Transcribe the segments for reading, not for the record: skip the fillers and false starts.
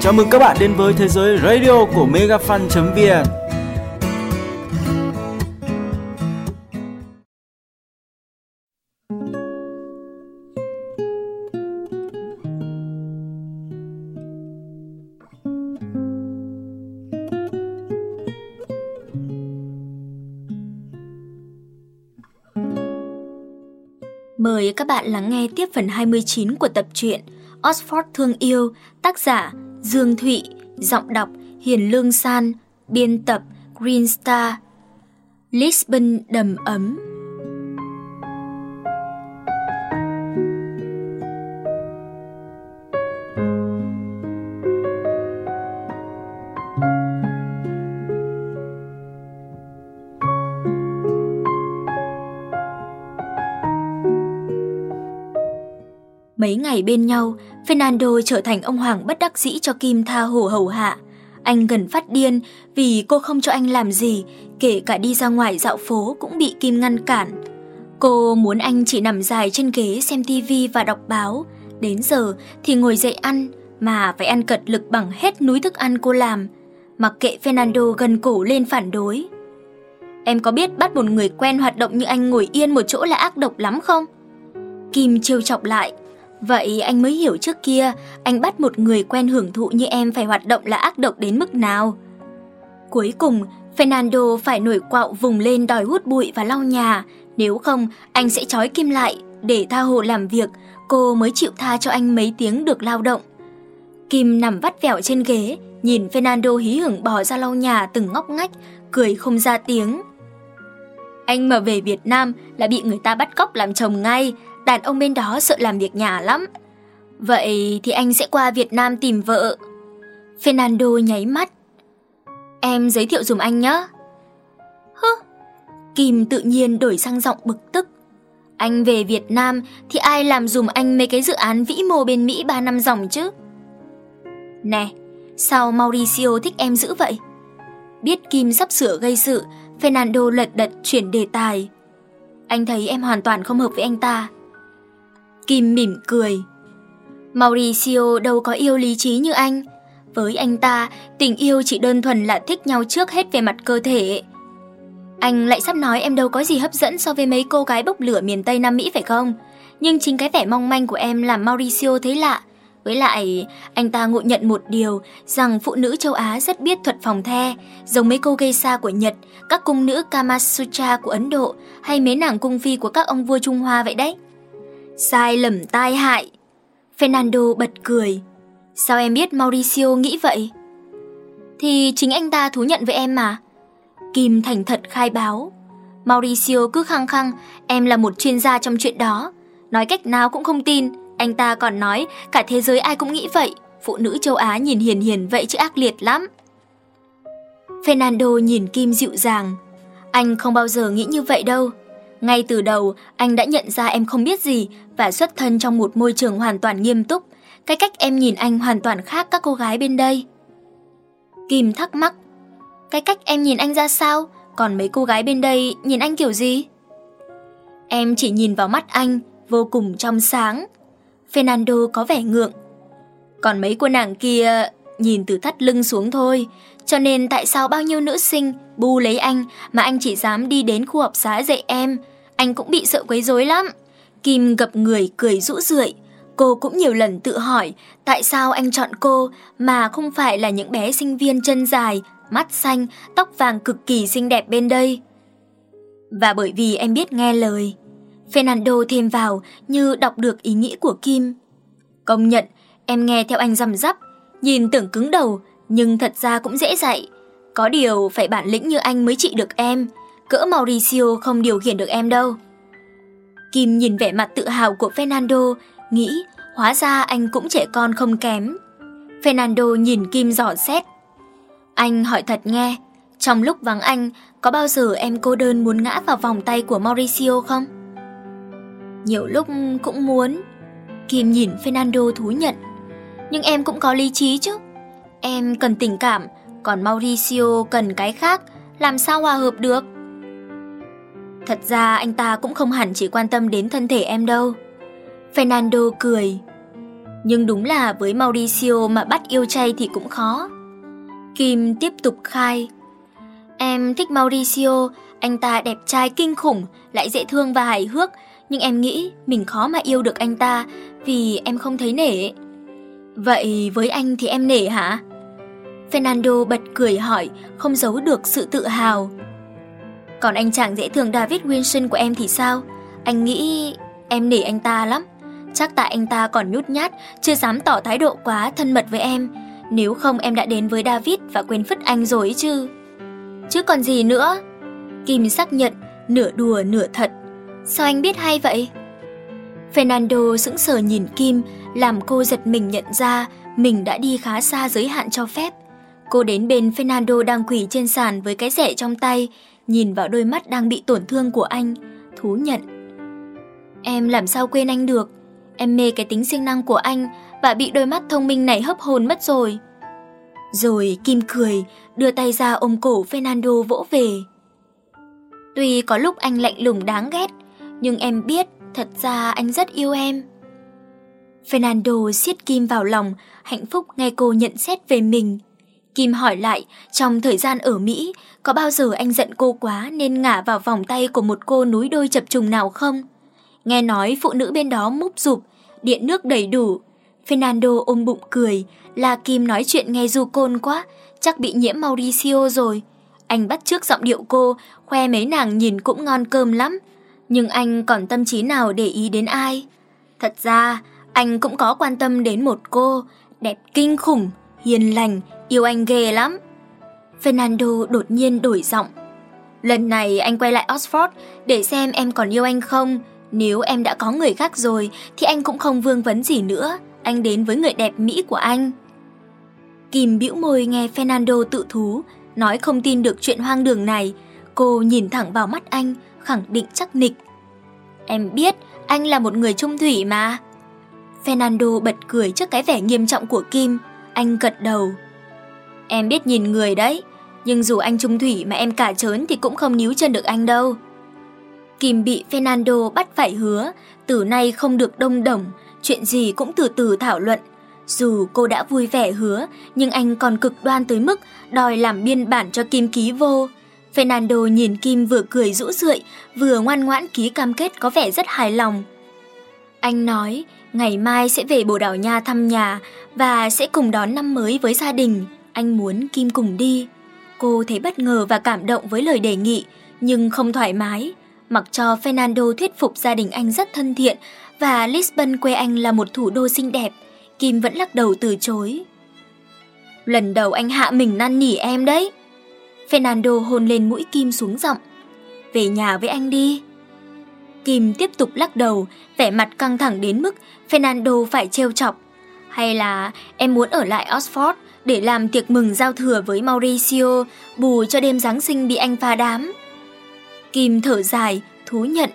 Chào mừng các bạn đến với thế giới radio của megafan.vn. Mời các bạn lắng nghe tiếp phần 29 của tập truyện Oxford Thương Yêu, tác giả Dương Thụy, giọng đọc Hiền Lương San, biên tập Green Star. Lisbon đầm ấm. Mấy ngày bên nhau, Fernando trở thành ông hoàng bất đắc dĩ cho Kim tha hồ hầu hạ. Anh gần phát điên vì cô không cho anh làm gì, kể cả đi ra ngoài dạo phố cũng bị Kim ngăn cản. Cô muốn anh chỉ nằm dài trên ghế xem tivi và đọc báo, đến giờ thì ngồi dậy ăn, mà phải ăn cật lực bằng hết núi thức ăn cô làm. Mặc kệ Fernando gần cổ lên phản đối. Em có biết bắt một người quen hoạt động như anh ngồi yên một chỗ là ác độc lắm không? Kim trêu chọc lại. Vậy anh mới hiểu trước kia anh bắt một người quen hưởng thụ như em phải hoạt động là ác độc đến mức nào. Cuối cùng, Fernando phải nổi quạo vùng lên đòi hút bụi và lau nhà. Nếu không, anh sẽ trói Kim lại để tha hồ làm việc, cô mới chịu tha cho anh mấy tiếng được lao động. Kim nằm vắt vẻo trên ghế, nhìn Fernando hí hửng bỏ ra lau nhà từng ngóc ngách, cười không ra tiếng. Anh mà về Việt Nam là bị người ta bắt cóc làm chồng ngay. Đàn ông bên đó sợ làm việc nhà lắm. Vậy thì anh sẽ qua Việt Nam tìm vợ. Fernando nháy mắt. Em giới thiệu dùm anh nhé. Hứ. Kim tự nhiên đổi sang giọng bực tức. Anh về Việt Nam thì ai làm dùm anh mấy cái dự án vĩ mô bên Mỹ 3 năm dòng chứ? Nè, sao Mauricio thích em dữ vậy? Biết Kim sắp sửa gây sự, Fernando lật đật chuyển đề tài. Anh thấy em hoàn toàn không hợp với anh ta. Kim mỉm cười. Mauricio đâu có yêu lý trí như anh. Với anh ta, tình yêu chỉ đơn thuần là thích nhau trước hết về mặt cơ thể. Anh lại sắp nói em đâu có gì hấp dẫn so với mấy cô gái bốc lửa miền Tây Nam Mỹ phải không? Nhưng chính cái vẻ mong manh của em làm Mauricio thấy lạ. Với lại, anh ta ngộ nhận một điều, rằng phụ nữ châu Á rất biết thuật phòng the, giống mấy cô geisha của Nhật, các cung nữ Kamasutra của Ấn Độ, hay mấy nàng cung phi của các ông vua Trung Hoa vậy đấy. Sai lầm tai hại. Fernando bật cười. Sao em biết Mauricio nghĩ vậy? Thì chính anh ta thú nhận với em mà. Kim thành thật khai báo. Mauricio cứ khăng khăng em là một chuyên gia trong chuyện đó. Nói cách nào cũng không tin. Anh ta còn nói cả thế giới ai cũng nghĩ vậy. Phụ nữ châu Á nhìn hiền hiền vậy chứ ác liệt lắm. Fernando nhìn Kim dịu dàng. Anh không bao giờ nghĩ như vậy đâu. Ngay từ đầu, anh đã nhận ra em không biết gì và xuất thân trong một môi trường hoàn toàn nghiêm túc. Cái cách em nhìn anh hoàn toàn khác các cô gái bên đây. Kim thắc mắc. Cái cách em nhìn anh ra sao? Còn mấy cô gái bên đây nhìn anh kiểu gì? Em chỉ nhìn vào mắt anh, vô cùng trong sáng. Fernando có vẻ ngượng. Còn mấy cô nàng kia nhìn từ thắt lưng xuống thôi. Cho nên tại sao bao nhiêu nữ sinh bu lấy anh mà anh chỉ dám đi đến khu học xá dạy em? Anh cũng bị sợ quấy rối lắm. Kim gập người cười rũ rượi. Cô cũng nhiều lần tự hỏi tại sao anh chọn cô mà không phải là những bé sinh viên chân dài, mắt xanh, tóc vàng cực kỳ xinh đẹp bên đây. Và bởi vì em biết nghe lời. Fernando thêm vào như đọc được ý nghĩ của Kim. Công nhận, em nghe theo anh răm rắp, nhìn tưởng cứng đầu, nhưng thật ra cũng dễ dạy. Có điều phải bản lĩnh như anh mới trị được em. Cỡ Mauricio không điều khiển được em đâu. Kim nhìn vẻ mặt tự hào của Fernando, nghĩ hóa ra anh cũng trẻ con không kém. Fernando nhìn Kim dò xét. Anh hỏi thật nghe, trong lúc vắng anh, có bao giờ em cô đơn muốn ngã vào vòng tay của Mauricio không? Nhiều lúc cũng muốn. Kim nhìn Fernando thú nhận. Nhưng em cũng có lý trí chứ. Em cần tình cảm, còn Mauricio cần cái khác, làm sao hòa hợp được? Thật ra anh ta cũng không hẳn chỉ quan tâm đến thân thể em đâu. Fernando cười. Nhưng đúng là với Mauricio mà bắt yêu chay thì cũng khó. Kim tiếp tục khai. Em thích Mauricio, anh ta đẹp trai kinh khủng, lại dễ thương và hài hước. Nhưng em nghĩ mình khó mà yêu được anh ta vì em không thấy nể. Vậy với anh thì em nể hả? Fernando bật cười hỏi, không giấu được sự tự hào. Còn anh chàng dễ thương David Wilson của em thì sao? Anh nghĩ em nể anh ta lắm. Chắc tại anh ta còn nhút nhát, chưa dám tỏ thái độ quá thân mật với em. Nếu không em đã đến với David và quên phứt anh rồi chứ. Chứ còn gì nữa? Kim xác nhận, nửa đùa nửa thật. Sao anh biết hay vậy? Fernando sững sờ nhìn Kim, làm cô giật mình nhận ra mình đã đi khá xa giới hạn cho phép. Cô đến bên Fernando đang quỳ trên sàn với cái rẻ trong tay, nhìn vào đôi mắt đang bị tổn thương của anh, thú nhận. Em làm sao quên anh được? Em mê cái tính siêng năng của anh và bị đôi mắt thông minh này hấp hồn mất rồi. Rồi Kim cười, đưa tay ra ôm cổ Fernando vỗ về. Tuy có lúc anh lạnh lùng đáng ghét, nhưng em biết thật ra anh rất yêu em. Fernando siết Kim vào lòng, hạnh phúc nghe cô nhận xét về mình. Kim hỏi lại, trong thời gian ở Mỹ, có bao giờ anh giận cô quá nên ngả vào vòng tay của một cô núi đôi chập trùng nào không? Nghe nói phụ nữ bên đó múp rụp, điện nước đầy đủ. Fernando ôm bụng cười, là Kim nói chuyện nghe du côn quá, chắc bị nhiễm Mauricio rồi. Anh bắt chước giọng điệu cô, khoe mấy nàng nhìn cũng ngon cơm lắm. Nhưng anh còn tâm trí nào để ý đến ai? Thật ra, anh cũng có quan tâm đến một cô, đẹp kinh khủng, hiền lành, yêu anh ghê lắm. Fernando đột nhiên đổi giọng. Lần này anh quay lại Oxford để xem em còn yêu anh không. Nếu em đã có người khác rồi thì anh cũng không vương vấn gì nữa. Anh đến với người đẹp Mỹ của anh. Kim bĩu môi nghe Fernando tự thú, nói không tin được chuyện hoang đường này. Cô nhìn thẳng vào mắt anh, khẳng định chắc nịch. Em biết anh là một người chung thủy mà. Fernando bật cười trước cái vẻ nghiêm trọng của Kim. Anh gật đầu. Em biết nhìn người đấy, nhưng dù anh chung thủy mà em cả trớn thì cũng không níu chân được anh đâu. Kim bị Fernando bắt phải hứa, từ nay không được đông đồng, chuyện gì cũng từ từ thảo luận. Dù cô đã vui vẻ hứa, nhưng anh còn cực đoan tới mức đòi làm biên bản cho Kim ký vô. Fernando nhìn Kim vừa cười rũ rượi, vừa ngoan ngoãn ký cam kết có vẻ rất hài lòng. Anh nói ngày mai sẽ về Bồ Đào Nha thăm nhà và sẽ cùng đón năm mới với gia đình. Anh muốn Kim cùng đi. Cô thấy bất ngờ và cảm động với lời đề nghị, nhưng không thoải mái. Mặc cho Fernando thuyết phục gia đình anh rất thân thiện và Lisbon quê anh là một thủ đô xinh đẹp, Kim vẫn lắc đầu từ chối. Lần đầu anh hạ mình năn nỉ em đấy. Fernando hôn lên mũi Kim xuống giọng. Về nhà với anh đi. Kim tiếp tục lắc đầu, vẻ mặt căng thẳng đến mức Fernando phải trêu chọc. Hay là em muốn ở lại Oxford để làm tiệc mừng giao thừa với Mauricio, bù cho đêm Giáng sinh bị anh phá đám. Kim thở dài, thú nhận.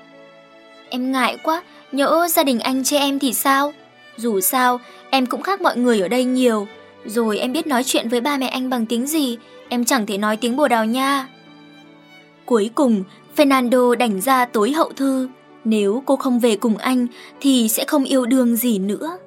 Em ngại quá, nhỡ gia đình anh chê em thì sao? Dù sao, em cũng khác mọi người ở đây nhiều. Rồi em biết nói chuyện với ba mẹ anh bằng tiếng gì, em chẳng thể nói tiếng Bồ Đào Nha. Cuối cùng, Fernando đành ra tối hậu thư. Nếu cô không về cùng anh thì sẽ không yêu đương gì nữa.